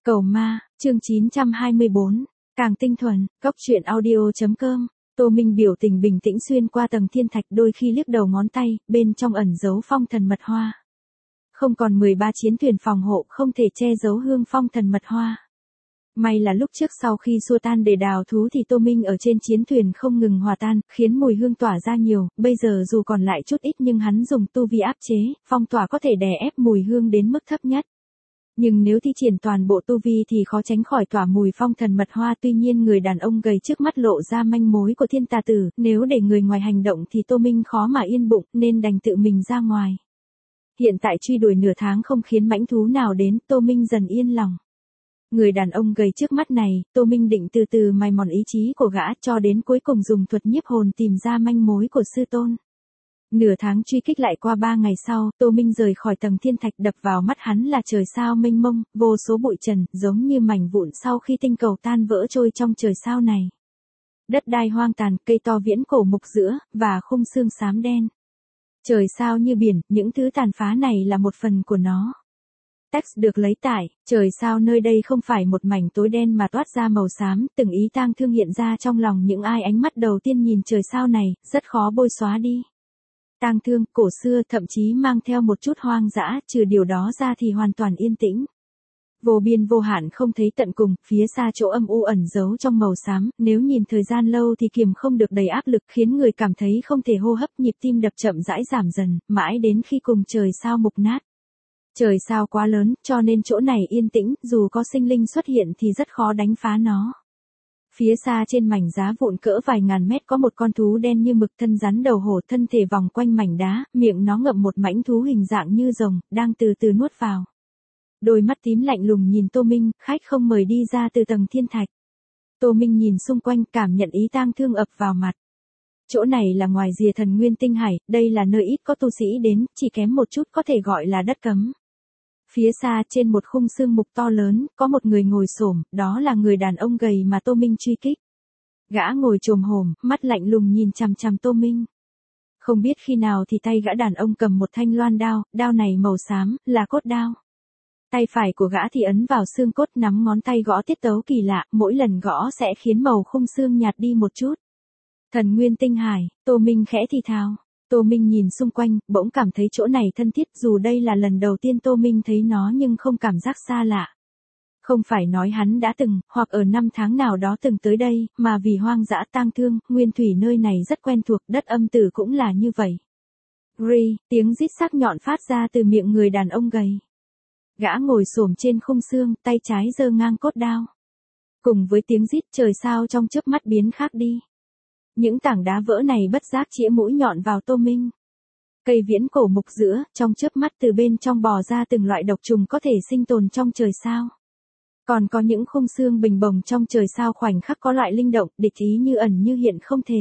Cầu ma, chương 924, càng tinh thuần, Cóc truyện audio.com. Tô Minh biểu tình bình tĩnh xuyên qua tầng thiên thạch, đôi khi liếc đầu ngón tay, bên trong ẩn giấu phong thần mật hoa. Không còn 13 chiến thuyền phòng hộ không thể che giấu hương phong thần mật hoa. May là lúc trước sau khi xua tan để đào thú thì Tô Minh ở trên chiến thuyền không ngừng hòa tan, khiến mùi hương tỏa ra nhiều, bây giờ dù còn lại chút ít nhưng hắn dùng tu vi áp chế, phong tỏa có thể đè ép mùi hương đến mức thấp nhất. Nhưng nếu thi triển toàn bộ tu vi thì khó tránh khỏi tỏa mùi phong thần mật hoa. Tuy nhiên người đàn ông gầy trước mắt lộ ra manh mối của thiên tà tử, nếu để người ngoài hành động thì Tô Minh khó mà yên bụng, nên đành tự mình ra ngoài. Hiện tại truy đuổi nửa tháng không khiến mãnh thú nào đến, Tô Minh dần yên lòng. Người đàn ông gầy trước mắt này, Tô Minh định từ từ mài mòn ý chí của gã cho đến cuối cùng dùng thuật nhiếp hồn tìm ra manh mối của sư tôn. Nửa tháng truy kích lại qua 3 ngày sau, Tô Minh rời khỏi tầng thiên thạch, đập vào mắt hắn là trời sao mênh mông, vô số bụi trần, giống như mảnh vụn sau khi tinh cầu tan vỡ trôi trong trời sao này. Đất đai hoang tàn, cây to viễn cổ mục giữa, và khung xương xám đen. Trời sao như biển, những thứ tàn phá này là một phần của nó. Text được lấy tại, trời sao nơi đây không phải một mảnh tối đen mà toát ra màu xám, từng ý tang thương hiện ra trong lòng những ai ánh mắt đầu tiên nhìn trời sao này, rất khó bôi xóa đi. Tang thương, cổ xưa, thậm chí mang theo một chút hoang dã, trừ điều đó ra thì hoàn toàn yên tĩnh. Vô biên vô hạn không thấy tận cùng, phía xa chỗ âm u ẩn giấu trong màu xám, nếu nhìn thời gian lâu thì kiềm không được đầy áp lực, khiến người cảm thấy không thể hô hấp, nhịp tim đập chậm rãi giảm dần, mãi đến khi cùng trời sao mục nát. Trời sao quá lớn, cho nên chỗ này yên tĩnh, dù có sinh linh xuất hiện thì rất khó đánh phá nó. Phía xa trên mảnh giá vụn cỡ vài ngàn mét có một con thú đen như mực, thân rắn đầu hổ, thân thể vòng quanh mảnh đá, miệng nó ngậm một mãnh thú hình dạng như rồng, đang từ từ nuốt vào. Đôi mắt tím lạnh lùng nhìn Tô Minh, khách không mời đi ra từ tầng thiên thạch. Tô Minh nhìn xung quanh, cảm nhận ý tang thương ập vào mặt. Chỗ này là ngoài rìa Thần Nguyên Tinh Hải, đây là nơi ít có tu sĩ đến, chỉ kém một chút có thể gọi là đất cấm. Phía xa trên một khung xương mục to lớn, có một người ngồi xổm, đó là người đàn ông gầy mà Tô Minh truy kích. Gã ngồi chồm hổm, mắt lạnh lùng nhìn chằm chằm Tô Minh. Không biết khi nào thì tay gã đàn ông cầm một thanh loan đao, đao này màu xám, là cốt đao. Tay phải của gã thì ấn vào xương cốt, nắm ngón tay gõ tiết tấu kỳ lạ, mỗi lần gõ sẽ khiến màu khung xương nhạt đi một chút. Thần Nguyên Tinh Hải, Tô Minh khẽ thì thào. Tô Minh nhìn xung quanh, bỗng cảm thấy chỗ này thân thiết, dù đây là lần đầu tiên Tô Minh thấy nó nhưng không cảm giác xa lạ. Không phải nói hắn đã từng, hoặc ở năm tháng nào đó từng tới đây, mà vì hoang dã tang thương, nguyên thủy nơi này rất quen thuộc, đất âm tử cũng là như vậy. Ri, tiếng rít sắc nhọn phát ra từ miệng người đàn ông gầy. Gã ngồi xổm trên khung xương, tay trái giơ ngang cốt đao. Cùng với tiếng rít, trời sao trong chớp mắt biến khác đi. Những tảng đá vỡ này bất giác chĩa mũi nhọn vào Tô Minh. Cây viễn cổ mục giữa, trong chớp mắt từ bên trong bò ra từng loại độc trùng có thể sinh tồn trong trời sao. Còn có những khung xương bình bồng trong trời sao khoảnh khắc có loại linh động, địch ý như ẩn như hiện không thể.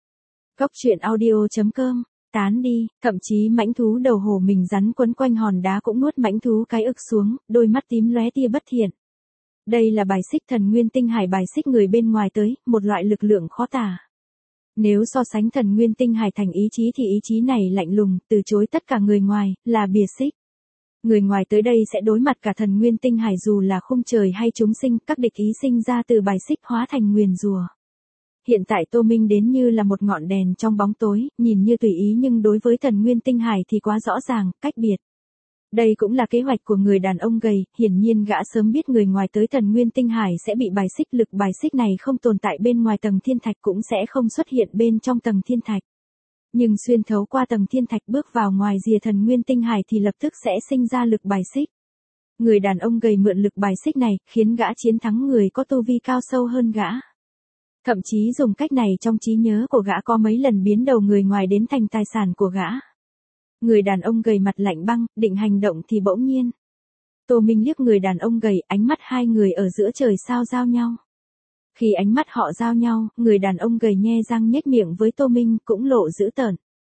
Cóc truyện audio.com, tán đi, thậm chí mãnh thú đầu hổ mình rắn quấn quanh hòn đá cũng nuốt mãnh thú cái ức xuống, đôi mắt tím lóe tia bất thiện. Đây là bài xích Thần Nguyên Tinh Hải, bài xích người bên ngoài tới, một loại lực lượng khó tả. Nếu so sánh Thần Nguyên Tinh Hải thành ý chí thì ý chí này lạnh lùng, từ chối tất cả người ngoài, là bìa xích. Người ngoài tới đây sẽ đối mặt cả Thần Nguyên Tinh Hải, dù là khung trời hay chúng sinh, các địch ý sinh ra từ bài xích hóa thành nguyền rủa. Hiện tại Tô Minh đến như là một ngọn đèn trong bóng tối, nhìn như tùy ý nhưng đối với Thần Nguyên Tinh Hải thì quá rõ ràng, cách biệt. Đây cũng là kế hoạch của người đàn ông gầy, hiển nhiên gã sớm biết người ngoài tới Thần Nguyên Tinh Hải sẽ bị bài xích, lực bài xích này không tồn tại bên ngoài tầng thiên thạch cũng sẽ không xuất hiện bên trong tầng thiên thạch. Nhưng xuyên thấu qua tầng thiên thạch bước vào ngoài rìa Thần Nguyên Tinh Hải thì lập tức sẽ sinh ra lực bài xích. Người đàn ông gầy mượn lực bài xích này, khiến gã chiến thắng người có tu vi cao sâu hơn gã. Thậm chí dùng cách này trong trí nhớ của gã có mấy lần biến đầu người ngoài đến thành tài sản của gã. Người đàn ông gầy mặt lạnh băng, định hành động thì bỗng nhiên. Tô Minh liếc người đàn ông gầy, ánh mắt hai người ở giữa trời sao giao nhau. Khi ánh mắt họ giao nhau, người đàn ông gầy nhe răng nhếch miệng với Tô Minh cũng lộ dữ tợn.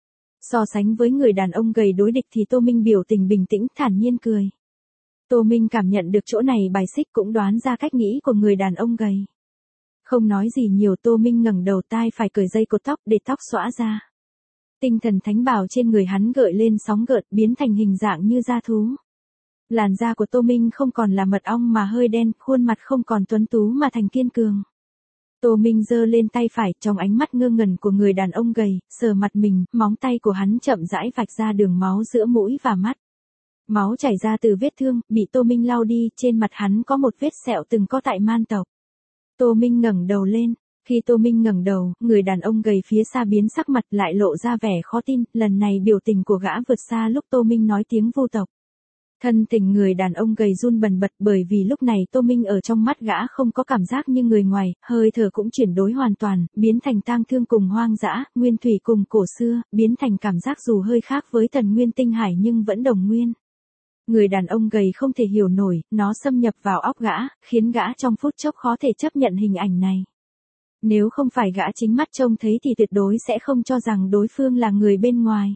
So sánh với người đàn ông gầy đối địch thì Tô Minh biểu tình bình tĩnh, thản nhiên cười. Tô Minh cảm nhận được chỗ này bài xích cũng đoán ra cách nghĩ của người đàn ông gầy. Không nói gì nhiều, Tô Minh ngẩng đầu, tai phải cởi dây cột tóc để tóc xõa ra. Tinh thần thánh bảo trên người hắn gợi lên sóng gợn, biến thành hình dạng như da thú. Làn da của Tô Minh không còn là mật ong mà hơi đen, khuôn mặt không còn tuấn tú mà thành kiên cường. Tô Minh giơ lên tay phải, trong ánh mắt ngơ ngẩn của người đàn ông gầy, sờ mặt mình, móng tay của hắn chậm rãi vạch ra đường máu giữa mũi và mắt. Máu chảy ra từ vết thương, bị Tô Minh lau đi, trên mặt hắn có một vết sẹo từng có tại man tộc. Tô Minh ngẩng đầu lên. Khi Tô Minh ngẩng đầu, người đàn ông gầy phía xa biến sắc mặt lại lộ ra vẻ khó tin, lần này biểu tình của gã vượt xa lúc Tô Minh nói tiếng vu tộc. Thân tình người đàn ông gầy run bần bật bởi vì lúc này Tô Minh ở trong mắt gã không có cảm giác như người ngoài, hơi thở cũng chuyển đổi hoàn toàn, biến thành tang thương cùng hoang dã, nguyên thủy cùng cổ xưa, biến thành cảm giác dù hơi khác với Thần Nguyên Tinh Hải nhưng vẫn đồng nguyên. Người đàn ông gầy không thể hiểu nổi, nó xâm nhập vào óc gã, khiến gã trong phút chốc khó thể chấp nhận hình ảnh này. Nếu không phải gã chính mắt trông thấy thì tuyệt đối sẽ không cho rằng đối phương là người bên ngoài.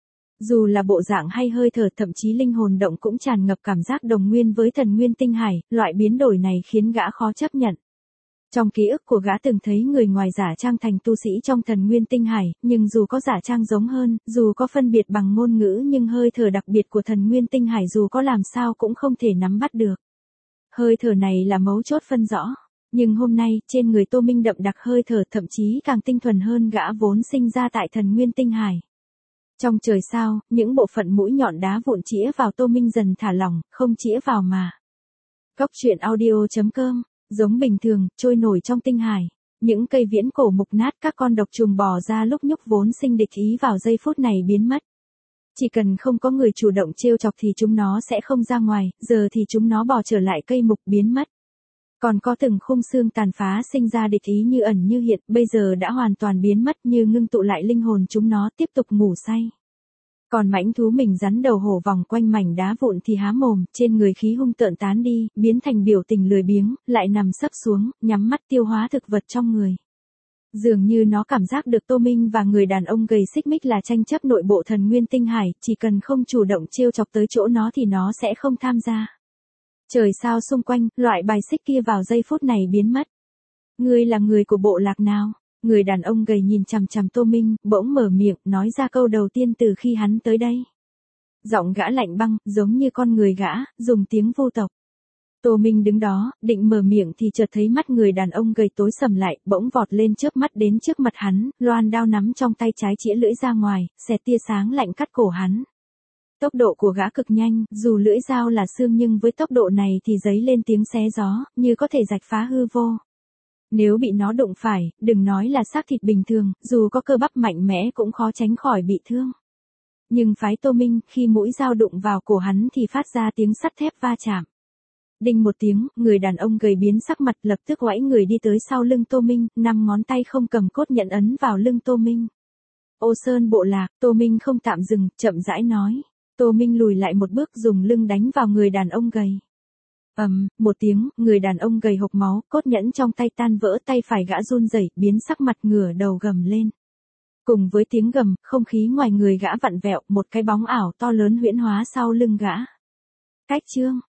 Dù là bộ dạng hay hơi thở, thậm chí linh hồn động cũng tràn ngập cảm giác đồng nguyên với Thần Nguyên Tinh Hải, loại biến đổi này khiến gã khó chấp nhận. Trong ký ức của gã từng thấy người ngoài giả trang thành tu sĩ trong Thần Nguyên Tinh Hải, nhưng dù có giả trang giống hơn, dù có phân biệt bằng ngôn ngữ nhưng hơi thở đặc biệt của Thần Nguyên Tinh Hải dù có làm sao cũng không thể nắm bắt được. Hơi thở này là mấu chốt phân rõ. Nhưng hôm nay, trên người Tô Minh đậm đặc hơi thở thậm chí càng tinh thuần hơn gã vốn sinh ra tại Thần Nguyên Tinh Hải. Trong trời sao, những bộ phận mũi nhọn đá vụn chĩa vào Tô Minh dần thả lỏng, không chĩa vào mà. Góc truyện audio.com, giống bình thường, trôi nổi trong tinh hải. Những cây viễn cổ mục nát, các con độc trùng bò ra lúc nhúc vốn sinh địch ý vào giây phút này biến mất. Chỉ cần không có người chủ động trêu chọc thì chúng nó sẽ không ra ngoài, giờ thì chúng nó bò trở lại cây mục biến mất. Còn có từng khung xương tàn phá sinh ra địch ý như ẩn như hiện, bây giờ đã hoàn toàn biến mất như ngưng tụ lại linh hồn chúng nó tiếp tục ngủ say. Còn mãnh thú mình rắn đầu hổ vòng quanh mảnh đá vụn thì há mồm, trên người khí hung tợn tán đi, biến thành biểu tình lười biếng, lại nằm sấp xuống, nhắm mắt tiêu hóa thực vật trong người. Dường như nó cảm giác được Tô Minh và người đàn ông gầy xích mích là tranh chấp nội bộ Thần Nguyên Tinh Hải, chỉ cần không chủ động trêu chọc tới chỗ nó thì nó sẽ không tham gia. Trời sao xung quanh, loại bài xích kia vào giây phút này biến mất. Ngươi là người của bộ lạc nào? Người đàn ông gầy nhìn chằm chằm Tô Minh, bỗng mở miệng, nói ra câu đầu tiên từ khi hắn tới đây. Giọng gã lạnh băng, giống như con người gã, dùng tiếng vô tộc. Tô Minh đứng đó, định mở miệng thì chợt thấy mắt người đàn ông gầy tối sầm lại, bỗng vọt lên chớp mắt đến trước mặt hắn, loan đao nắm trong tay trái chĩa lưỡi ra ngoài, xẹt tia sáng lạnh cắt cổ hắn. Tốc độ của gã cực nhanh, dù lưỡi dao là xương nhưng với tốc độ này thì giấy lên tiếng xé gió, như có thể rạch phá hư vô. Nếu bị nó đụng phải, đừng nói là xác thịt bình thường, dù có cơ bắp mạnh mẽ cũng khó tránh khỏi bị thương. Nhưng phái Tô Minh, khi mũi dao đụng vào cổ hắn thì phát ra tiếng sắt thép va chạm. Đinh một tiếng, người đàn ông gầy biến sắc mặt lập tức oãy người đi tới sau lưng Tô Minh, 5 ngón tay không cầm cốt nhận ấn vào lưng Tô Minh. Ô Sơn bộ lạc, Tô Minh không tạm dừng, chậm rãi nói. Tô Minh lùi lại một bước dùng lưng đánh vào người đàn ông gầy. Một tiếng, người đàn ông gầy hộc máu, cốt nhẫn trong tay tan vỡ, tay phải gã run rẩy, biến sắc mặt ngửa đầu gầm lên. Cùng với tiếng gầm, không khí ngoài người gã vặn vẹo, một cái bóng ảo to lớn huyễn hóa sau lưng gã. Cách chương